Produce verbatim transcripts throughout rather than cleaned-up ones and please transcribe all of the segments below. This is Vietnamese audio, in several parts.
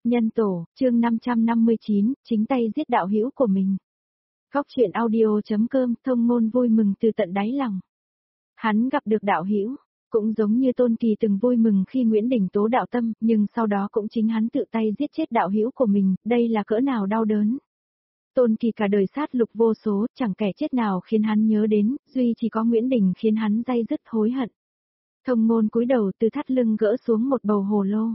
Nhân tổ, chương năm trăm năm mươi chín, chính tay giết đạo hữu của mình. Góc truyện audio.com, Thông Ngôn vui mừng từ tận đáy lòng. Hắn gặp được đạo hữu, cũng giống như Tôn Kỳ từng vui mừng khi Nguyễn Đình tố đạo tâm, nhưng sau đó cũng chính hắn tự tay giết chết đạo hữu của mình, đây là cỡ nào đau đớn. Tôn Kỳ cả đời sát lục vô số, chẳng kẻ chết nào khiến hắn nhớ đến, duy chỉ có Nguyễn Đình khiến hắn day dứt hối hận. Thông Ngôn cúi đầu từ thắt lưng gỡ xuống một bầu hồ lô.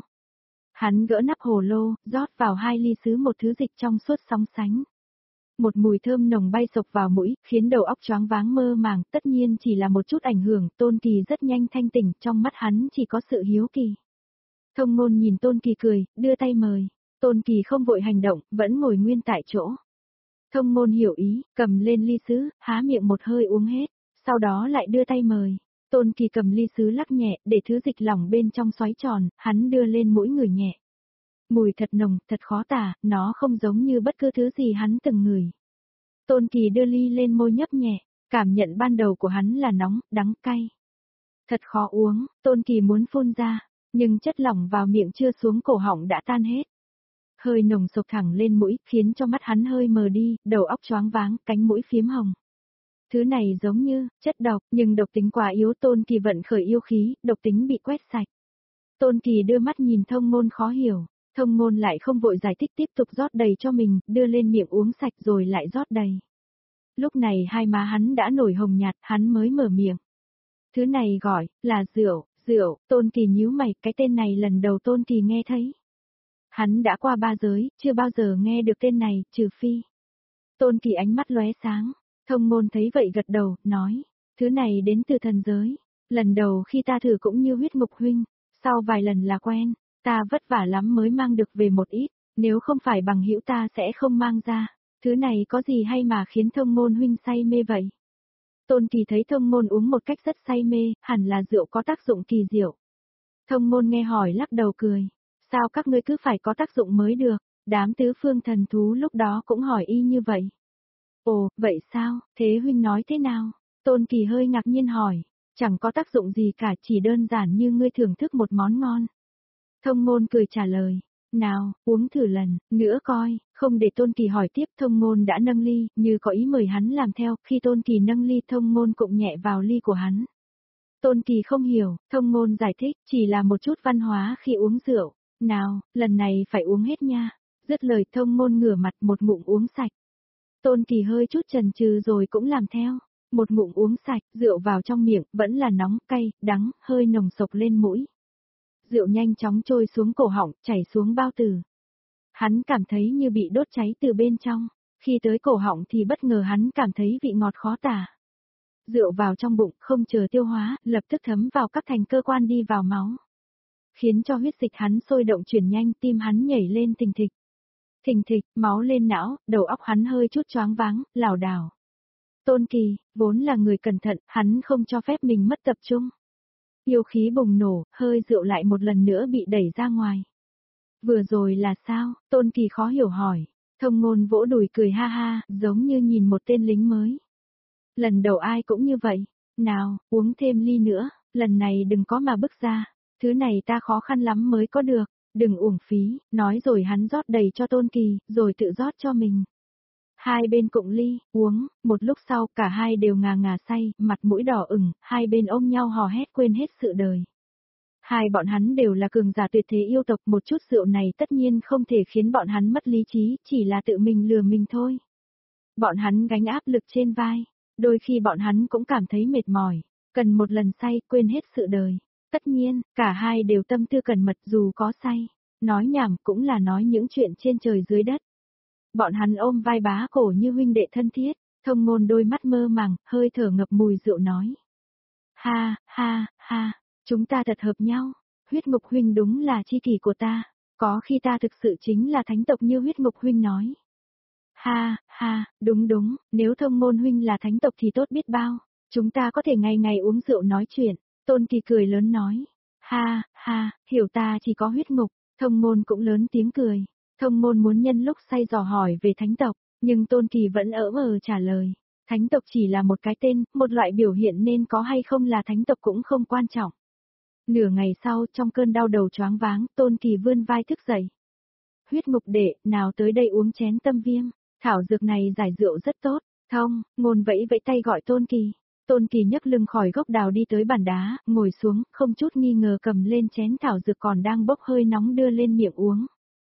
Hắn gỡ nắp hồ lô, rót vào hai ly sứ một thứ dịch trong suốt sóng sánh. Một mùi thơm nồng bay sộc vào mũi, khiến đầu óc choáng váng mơ màng, tất nhiên chỉ là một chút ảnh hưởng, Tôn Kỳ rất nhanh thanh tỉnh, trong mắt hắn chỉ có sự hiếu kỳ. Thông Ngôn nhìn Tôn Kỳ cười, đưa tay mời. Tôn Kỳ không vội hành động, vẫn ngồi nguyên tại chỗ. Thông Ngôn hiểu ý, cầm lên ly sứ, há miệng một hơi uống hết, sau đó lại đưa tay mời. Tôn Kỳ cầm ly sứ lắc nhẹ, để thứ dịch lỏng bên trong xoáy tròn, hắn đưa lên mũi ngửi nhẹ. Mùi thật nồng, thật khó tả, nó không giống như bất cứ thứ gì hắn từng ngửi. Tôn Kỳ đưa ly lên môi nhấp nhẹ, cảm nhận ban đầu của hắn là nóng, đắng, cay. Thật khó uống, Tôn Kỳ muốn phun ra, nhưng chất lỏng vào miệng chưa xuống cổ họng đã tan hết. Hơi nồng sộc thẳng lên mũi, khiến cho mắt hắn hơi mờ đi, đầu óc choáng váng, cánh mũi phiếm hồng. Thứ này giống như chất độc, nhưng độc tính quá yếu, Tôn Kỳ vận khởi yêu khí, độc tính bị quét sạch. Tôn Kỳ đưa mắt nhìn Thông Ngôn khó hiểu, Thông Ngôn lại không vội giải thích, tiếp tục rót đầy cho mình, đưa lên miệng uống sạch rồi lại rót đầy. Lúc này hai má hắn đã nổi hồng nhạt, hắn mới mở miệng. Thứ này gọi là rượu, rượu, Tôn Kỳ nhíu mày, cái tên này lần đầu Tôn Kỳ nghe thấy. Hắn đã qua ba giới, chưa bao giờ nghe được tên này, trừ phi. Tôn Kỳ ánh mắt lóe sáng. Thông Ngôn thấy vậy gật đầu, nói, thứ này đến từ thần giới, lần đầu khi ta thử cũng như huyết ngục huynh, sau vài lần là quen, ta vất vả lắm mới mang được về một ít, nếu không phải bằng hữu ta sẽ không mang ra, thứ này có gì hay mà khiến Thông Ngôn huynh say mê vậy? Tôn Kỳ thấy Thông Ngôn uống một cách rất say mê, hẳn là rượu có tác dụng kỳ diệu. Thông Ngôn nghe hỏi lắc đầu cười, sao các ngươi cứ phải có tác dụng mới được, đám tứ phương thần thú lúc đó cũng hỏi y như vậy. Ồ, vậy sao, thế huynh nói thế nào? Tôn Kỳ hơi ngạc nhiên hỏi, chẳng có tác dụng gì cả, chỉ đơn giản như ngươi thưởng thức một món ngon. Thông Ngôn cười trả lời, nào, uống thử lần, nữa coi, không để Tôn Kỳ hỏi tiếp, Thông Ngôn đã nâng ly, như có ý mời hắn làm theo, khi Tôn Kỳ nâng ly Thông Ngôn cũng nhẹ vào ly của hắn. Tôn Kỳ không hiểu, Thông Ngôn giải thích, chỉ là một chút văn hóa khi uống rượu, nào, lần này phải uống hết nha. Dứt lời Thông Ngôn ngửa mặt một ngụm uống sạch. Tôn Kỳ hơi chút chần chừ rồi cũng làm theo, một ngụm uống sạch, rượu vào trong miệng, vẫn là nóng, cay, đắng, hơi nồng sộc lên mũi. Rượu nhanh chóng trôi xuống cổ họng, chảy xuống bao tử. Hắn cảm thấy như bị đốt cháy từ bên trong, khi tới cổ họng thì bất ngờ hắn cảm thấy vị ngọt khó tả. Rượu vào trong bụng, không chờ tiêu hóa, lập tức thấm vào các thành cơ quan đi vào máu. Khiến cho huyết dịch hắn sôi động chuyển nhanh, tim hắn nhảy lên thình thịch. Thình thịch, máu lên não, đầu óc hắn hơi chút choáng váng, lảo đảo. Tôn Kỳ, vốn là người cẩn thận, hắn không cho phép mình mất tập trung. Yêu khí bùng nổ, hơi rượu lại một lần nữa bị đẩy ra ngoài. Vừa rồi là sao? Tôn Kỳ khó hiểu hỏi. Thông Ngôn vỗ đùi cười ha ha, giống như nhìn một tên lính mới. Lần đầu ai cũng như vậy. Nào, uống thêm ly nữa, lần này đừng có mà bước ra. Thứ này ta khó khăn lắm mới có được. Đừng uổng phí, nói rồi hắn rót đầy cho Tôn Kỳ, rồi tự rót cho mình. Hai bên cụng ly, uống, một lúc sau cả hai đều ngà ngà say, mặt mũi đỏ ửng, hai bên ôm nhau hò hét quên hết sự đời. Hai bọn hắn đều là cường giả tuyệt thế yêu tộc, một chút rượu này tất nhiên không thể khiến bọn hắn mất lý trí, chỉ là tự mình lừa mình thôi. Bọn hắn gánh áp lực trên vai, đôi khi bọn hắn cũng cảm thấy mệt mỏi, cần một lần say quên hết sự đời. Tất nhiên, cả hai đều tâm tư cẩn mật dù có say, nói nhảm cũng là nói những chuyện trên trời dưới đất. Bọn hắn ôm vai bá cổ như huynh đệ thân thiết, Thông Ngôn đôi mắt mơ màng, hơi thở ngập mùi rượu nói. Ha, ha, ha, chúng ta thật hợp nhau, huyết ngục huynh đúng là tri kỷ của ta, có khi ta thực sự chính là thánh tộc như huyết ngục huynh nói. Ha, ha, đúng đúng, nếu Thông Ngôn huynh là thánh tộc thì tốt biết bao, chúng ta có thể ngày ngày uống rượu nói chuyện. Tôn Kỳ cười lớn nói, ha, ha, hiểu ta chỉ có huyết ngục, Thông Ngôn cũng lớn tiếng cười, Thông Ngôn muốn nhân lúc say dò hỏi về thánh tộc, nhưng Tôn Kỳ vẫn ỡ ờ trả lời, thánh tộc chỉ là một cái tên, một loại biểu hiện nên có hay không là thánh tộc cũng không quan trọng. Nửa ngày sau trong cơn đau đầu choáng váng, Tôn Kỳ vươn vai thức dậy. huyết ngục đệ, nào tới đây uống chén tâm viêm, thảo dược này giải rượu rất tốt, thông, ngôn vẫy vẫy tay gọi Tôn Kỳ. Tôn Kỳ nhấc lưng khỏi gốc đào đi tới bàn đá, ngồi xuống, không chút nghi ngờ cầm lên chén thảo dược còn đang bốc hơi nóng đưa lên miệng uống.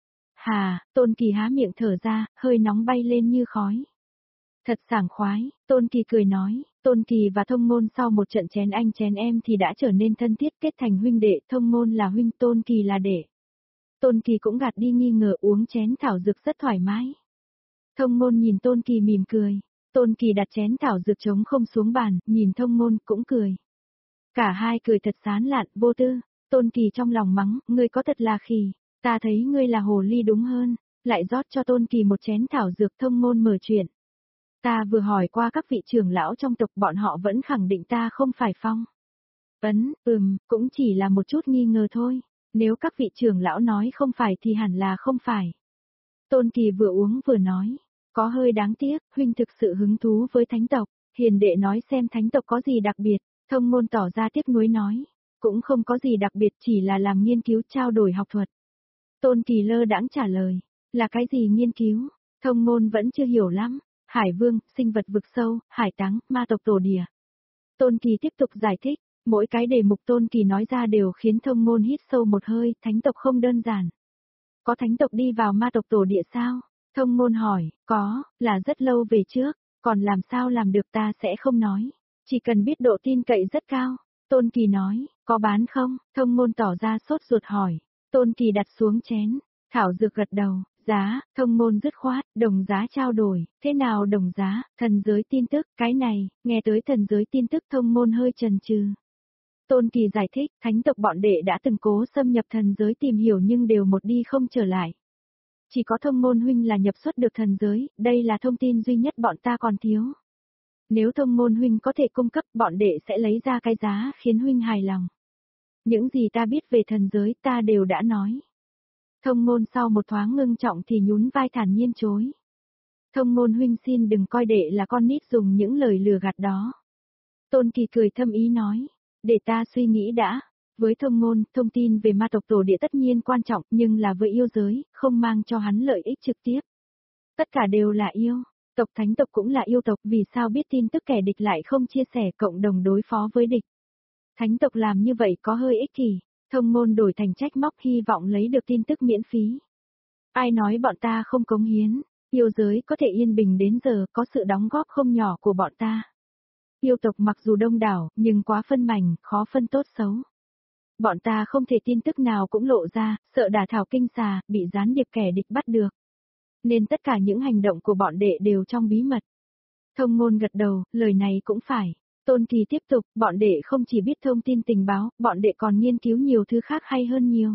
Hà, Tôn Kỳ há miệng thở ra, hơi nóng bay lên như khói. Thật sảng khoái, Tôn Kỳ cười nói, Tôn Kỳ và Thông Ngôn sau một trận chén anh chén em thì đã trở nên thân thiết kết thành huynh đệ, Thông Ngôn là huynh, Tôn Kỳ là đệ. Tôn Kỳ cũng gạt đi nghi ngờ uống chén thảo dược rất thoải mái. Thông Ngôn nhìn Tôn Kỳ mỉm cười, Tôn Kỳ đặt chén thảo dược trống không xuống bàn, nhìn Thông Ngôn cũng cười. Cả hai cười thật sán lạn, vô tư, Tôn Kỳ trong lòng mắng, ngươi có thật là khỉ, ta thấy ngươi là hồ ly đúng hơn, lại rót cho Tôn Kỳ một chén thảo dược. Thông Ngôn mở chuyện. Ta vừa hỏi qua các vị trưởng lão trong tộc, bọn họ vẫn khẳng định ta không phải Phong. Ấn, ừm, cũng chỉ là một chút nghi ngờ thôi, nếu các vị trưởng lão nói không phải thì hẳn là không phải. Tôn Kỳ vừa uống vừa nói, có hơi đáng tiếc, huynh thực sự hứng thú với thánh tộc, hiền đệ nói xem thánh tộc có gì đặc biệt. Thông Ngôn tỏ ra tiếc nuối nói, cũng không có gì đặc biệt, chỉ là làm nghiên cứu trao đổi học thuật. Tôn Kỳ lơ đãng trả lời, là cái gì nghiên cứu? Thông Ngôn vẫn chưa hiểu lắm. Hải vương, sinh vật vực sâu, hải táng, ma tộc tổ địa. Tôn Kỳ tiếp tục giải thích, mỗi cái đề mục Tôn Kỳ nói ra đều khiến Thông Ngôn hít sâu một hơi, thánh tộc không đơn giản. Có thánh tộc đi vào ma tộc tổ địa sao? Thông Ngôn hỏi, có, là rất lâu về trước, còn làm sao làm được ta sẽ không nói. Chỉ cần biết độ tin cậy rất cao. Tôn Kỳ nói, có bán không? Thông Ngôn tỏ ra sốt ruột hỏi. Tôn Kỳ đặt xuống chén, thảo dược gật đầu. Giá, Thông Ngôn dứt khoát, đồng giá trao đổi, thế nào đồng giá, thần giới tin tức, cái này, nghe tới thần giới tin tức Thông Ngôn hơi chần chừ. Tôn Kỳ giải thích, thánh tộc bọn đệ đã từng cố xâm nhập thần giới tìm hiểu nhưng đều một đi không trở lại. Chỉ có Thông Ngôn huynh là nhập xuất được thần giới, đây là thông tin duy nhất bọn ta còn thiếu. Nếu Thông Ngôn huynh có thể cung cấp, bọn đệ sẽ lấy ra cái giá khiến huynh hài lòng. Những gì ta biết về thần giới ta đều đã nói. Thông Ngôn sau một thoáng ngưng trọng thì nhún vai thản nhiên chối. Thông Ngôn huynh xin đừng coi đệ là con nít dùng những lời lừa gạt đó. Tôn Kỳ cười thâm ý nói, để ta suy nghĩ đã. Với Thông Ngôn, thông tin về ma tộc tổ địa tất nhiên quan trọng nhưng là với yêu giới, không mang cho hắn lợi ích trực tiếp. Tất cả đều là yêu, tộc thánh tộc cũng là yêu tộc, vì sao biết tin tức kẻ địch lại không chia sẻ cộng đồng đối phó với địch. Thánh tộc làm như vậy có hơi ích kỷ. Thông Ngôn đổi thành trách móc hy vọng lấy được tin tức miễn phí. Ai nói bọn ta không cống hiến, yêu giới có thể yên bình đến giờ có sự đóng góp không nhỏ của bọn ta. Yêu tộc mặc dù đông đảo, nhưng quá phân mảnh, khó phân tốt xấu. Bọn ta không thể tin tức nào cũng lộ ra, sợ đả thảo kinh xà, bị gián điệp kẻ địch bắt được. Nên tất cả những hành động của bọn đệ đều trong bí mật. Thông Ngôn gật đầu, lời này cũng phải. Tôn Kỳ tiếp tục, bọn đệ không chỉ biết thông tin tình báo, bọn đệ còn nghiên cứu nhiều thứ khác hay hơn nhiều.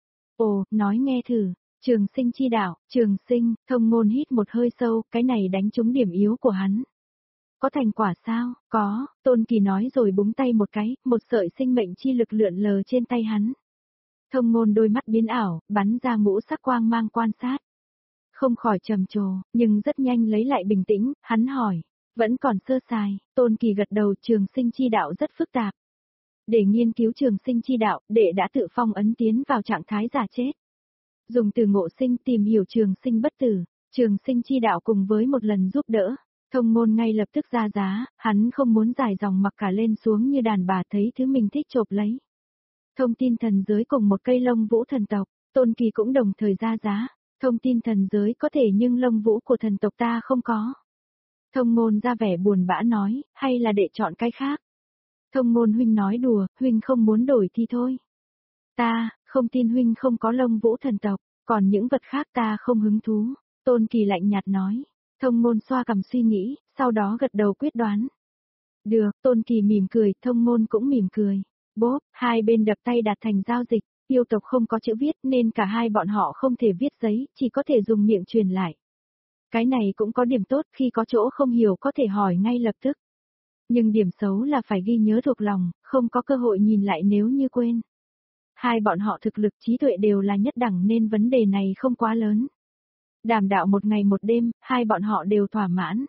Ồ, nói nghe thử, trường sinh chi đạo, trường sinh, Thông Ngôn hít một hơi sâu, cái này đánh trúng điểm yếu của hắn. Có thành quả sao? Có, Tôn Kỳ nói rồi búng tay một cái, một sợi sinh mệnh chi lực lượn lờ trên tay hắn. Thông Ngôn đôi mắt biến ảo, bắn ra ngũ sắc quang mang quan sát. Không khỏi trầm trồ, nhưng rất nhanh lấy lại bình tĩnh, hắn hỏi. Vẫn còn sơ sài, Tôn Kỳ gật đầu, trường sinh chi đạo rất phức tạp. Để nghiên cứu trường sinh chi đạo, đệ đã tự phong ấn tiến vào trạng thái giả chết. Dùng từ ngộ sinh tìm hiểu trường sinh bất tử, trường sinh chi đạo cùng với một lần giúp đỡ. Thông Ngôn ngay lập tức ra giá, hắn không muốn dài dòng mặc cả lên xuống như đàn bà thấy thứ mình thích chộp lấy. Thông tin thần giới cùng một cây lông vũ thần tộc, Tôn Kỳ cũng đồng thời ra giá. Thông tin thần giới có thể nhưng lông vũ của thần tộc ta không có. Thông Ngôn ra vẻ buồn bã nói, hay là để chọn cái khác. Thông Ngôn huynh nói đùa, huynh không muốn đổi thì thôi. Ta, không tin huynh không có lông vũ thần tộc, còn những vật khác ta không hứng thú. Tôn Kỳ lạnh nhạt nói. Thông Ngôn xoa cằm suy nghĩ, sau đó gật đầu quyết đoán. Được, Tôn Kỳ mỉm cười, Thông Ngôn cũng mỉm cười. Bốp, hai bên đập tay đạt thành giao dịch, yêu tộc không có chữ viết nên cả hai bọn họ không thể viết giấy, chỉ có thể dùng miệng truyền lại. Cái này cũng có điểm tốt, khi có chỗ không hiểu có thể hỏi ngay lập tức. Nhưng điểm xấu là phải ghi nhớ thuộc lòng, không có cơ hội nhìn lại nếu như quên. Hai bọn họ thực lực trí tuệ đều là nhất đẳng nên vấn đề này không quá lớn. Đàm đạo một ngày một đêm, hai bọn họ đều thỏa mãn.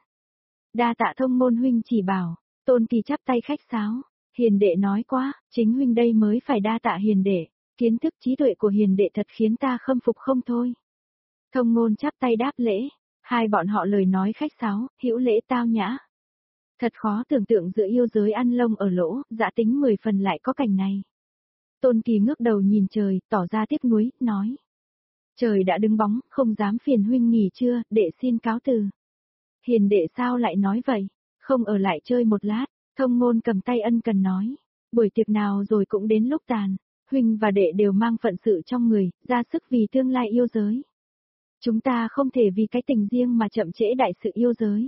Đa tạ Thông Ngôn huynh chỉ bảo, Tôn Kỳ chắp tay khách sáo, hiền đệ nói quá, chính huynh đây mới phải đa tạ hiền đệ, kiến thức trí tuệ của hiền đệ thật khiến ta khâm phục không thôi. Thông Ngôn chắp tay đáp lễ, hai bọn họ lời nói khách sáo, hữu lễ tao nhã. Thật khó tưởng tượng giữa yêu giới ăn lông ở lỗ, dã tính mười phần lại có cảnh này. Tôn Kỳ ngước đầu nhìn trời, tỏ ra tiếc nuối, nói. Trời đã đứng bóng, không dám phiền huynh nghỉ trưa, đệ xin cáo từ. Hiền đệ sao lại nói vậy, không ở lại chơi một lát, Thông Ngôn cầm tay ân cần nói. Buổi tiệc nào rồi cũng đến lúc tàn, huynh và đệ đều mang phận sự trong người, ra sức vì tương lai yêu giới. Chúng ta không thể vì cái tình riêng mà chậm trễ đại sự yêu giới.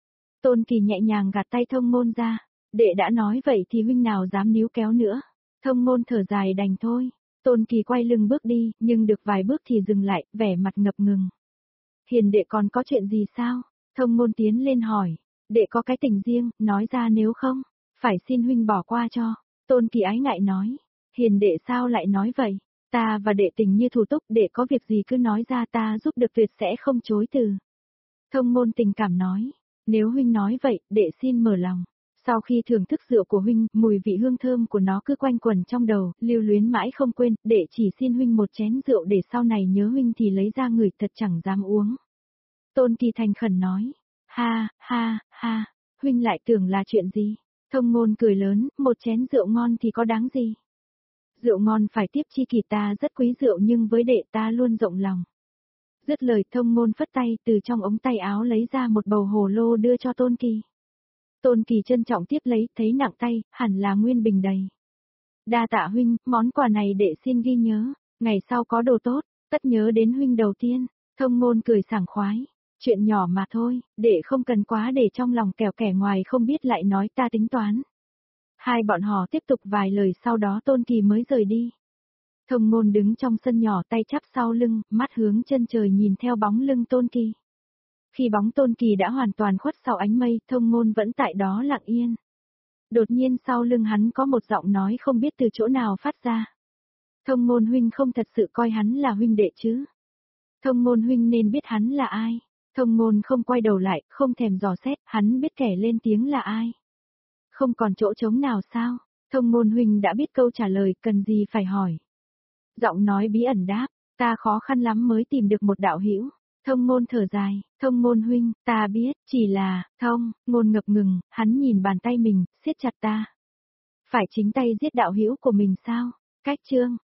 Tôn Kỳ nhẹ nhàng gạt tay Thông Ngôn ra, đệ đã nói vậy thì huynh nào dám níu kéo nữa. Thông Ngôn thở dài đành thôi, Tôn Kỳ quay lưng bước đi, nhưng được vài bước thì dừng lại, vẻ mặt ngập ngừng. Hiền đệ còn có chuyện gì sao? Thông Ngôn tiến lên hỏi, đệ có cái tình riêng, nói ra nếu không, phải xin huynh bỏ qua cho. Tôn Kỳ ái ngại nói, hiền đệ sao lại nói vậy? Ta và đệ tình như thủ túc, đệ có việc gì cứ nói ra ta giúp được tuyệt sẽ không chối từ. Thông Ngôn tình cảm nói, nếu huynh nói vậy, đệ xin mở lòng. Sau khi thưởng thức rượu của huynh, mùi vị hương thơm của nó cứ quanh quẩn trong đầu, lưu luyến mãi không quên, đệ chỉ xin huynh một chén rượu để sau này nhớ huynh thì lấy ra người thật chẳng dám uống. Tôn Kỳ thành khẩn nói, ha, ha, ha, huynh lại tưởng là chuyện gì? Thông Ngôn cười lớn, một chén rượu ngon thì có đáng gì? Rượu ngon phải tiếp chi kỳ, ta rất quý rượu nhưng với đệ ta luôn rộng lòng. Dứt lời Thông Ngôn phất tay từ trong ống tay áo lấy ra một bầu hồ lô đưa cho Tôn Kỳ. Tôn Kỳ trân trọng tiếp lấy, thấy nặng tay, hẳn là nguyên bình đầy. Đa tạ huynh, món quà này đệ xin ghi nhớ, ngày sau có đồ tốt, tất nhớ đến huynh đầu tiên. Thông Ngôn cười sảng khoái, chuyện nhỏ mà thôi, đệ không cần quá để trong lòng, kẻo kẻ ngoài không biết lại nói ta tính toán. Hai bọn họ tiếp tục vài lời sau đó Tôn Kỳ mới rời đi. Thông Ngôn đứng trong sân nhỏ tay chắp sau lưng, mắt hướng chân trời nhìn theo bóng lưng Tôn Kỳ. Khi bóng Tôn Kỳ đã hoàn toàn khuất sau ánh mây, Thông Ngôn vẫn tại đó lặng yên. Đột nhiên sau lưng hắn có một giọng nói không biết từ chỗ nào phát ra. Thông Ngôn huynh không thật sự coi hắn là huynh đệ chứ? Thông Ngôn huynh nên biết hắn là ai. Thông Ngôn không quay đầu lại, không thèm dò xét, hắn biết kẻ lên tiếng là ai. Không còn chỗ trống nào sao? Thông Ngôn huynh đã biết câu trả lời, cần gì phải hỏi. Giọng nói bí ẩn đáp, ta khó khăn lắm mới tìm được một đạo hữu. Thông Ngôn thở dài, Thông Ngôn huynh, ta biết, chỉ là, Thông, Ngôn ngập ngừng, hắn nhìn bàn tay mình, siết chặt ta. Phải chính tay giết đạo hữu của mình sao? Cách chương.